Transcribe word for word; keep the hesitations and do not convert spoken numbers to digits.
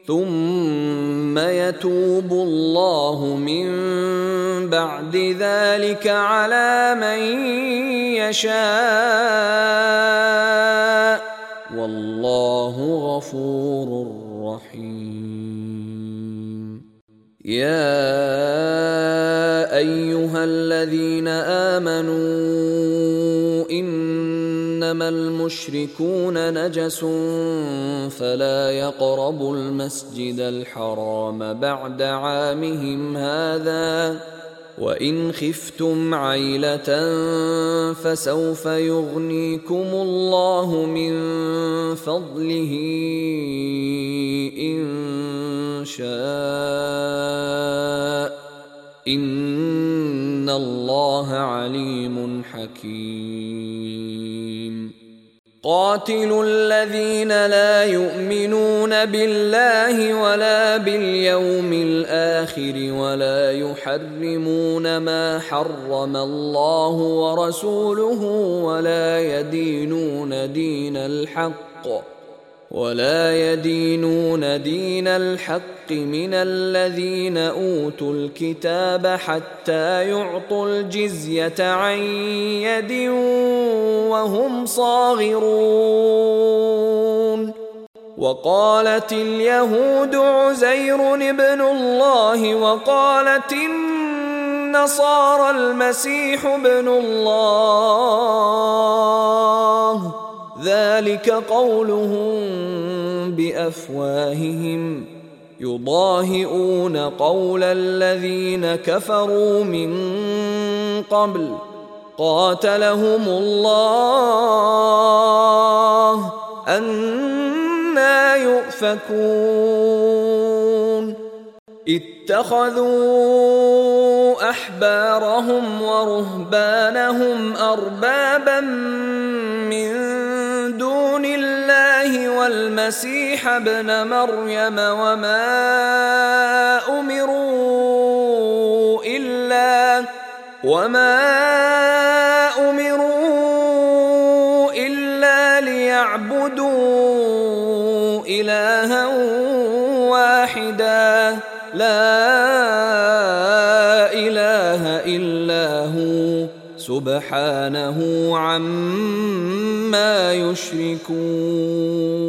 ثم يتوب الله من بعد ذلك على من يشاء والله غفور رحيم. يا أيها الذين آمنوا إنما المشركون نجس فلا يقربوا المسجد الحرام بعد عامهم هذا وإن خفتم عيلة فسوف يغنيكم الله من فضله إن شاء إن الله عليم حكيم. قاتلوا الذين لا يؤمنون بالله ولا باليوم الآخر ولا يحرمون ما حرم الله ورسوله ولا يدينون دين الحق ولا يدينون دين الحق من الذين أوتوا الكتاب حتى يعطوا الجزية عن يد وهم صاغرون. وقالت اليهود عزير ابن الله وقالت النصارى المسيح ابن الله ذلك قولهم بأفواههم يضاهئون قول الذين كفروا من قبل قاتلهم الله أنى يؤفكون. اتخذوا أحبارهم ورهبانهم أربابا من دون الله والمسيح ابن مريم وما أمروا إلا وما أمروا إلا ليعبدوا إلها واحدا لا إله إلا هو سبحانه عما يشركون.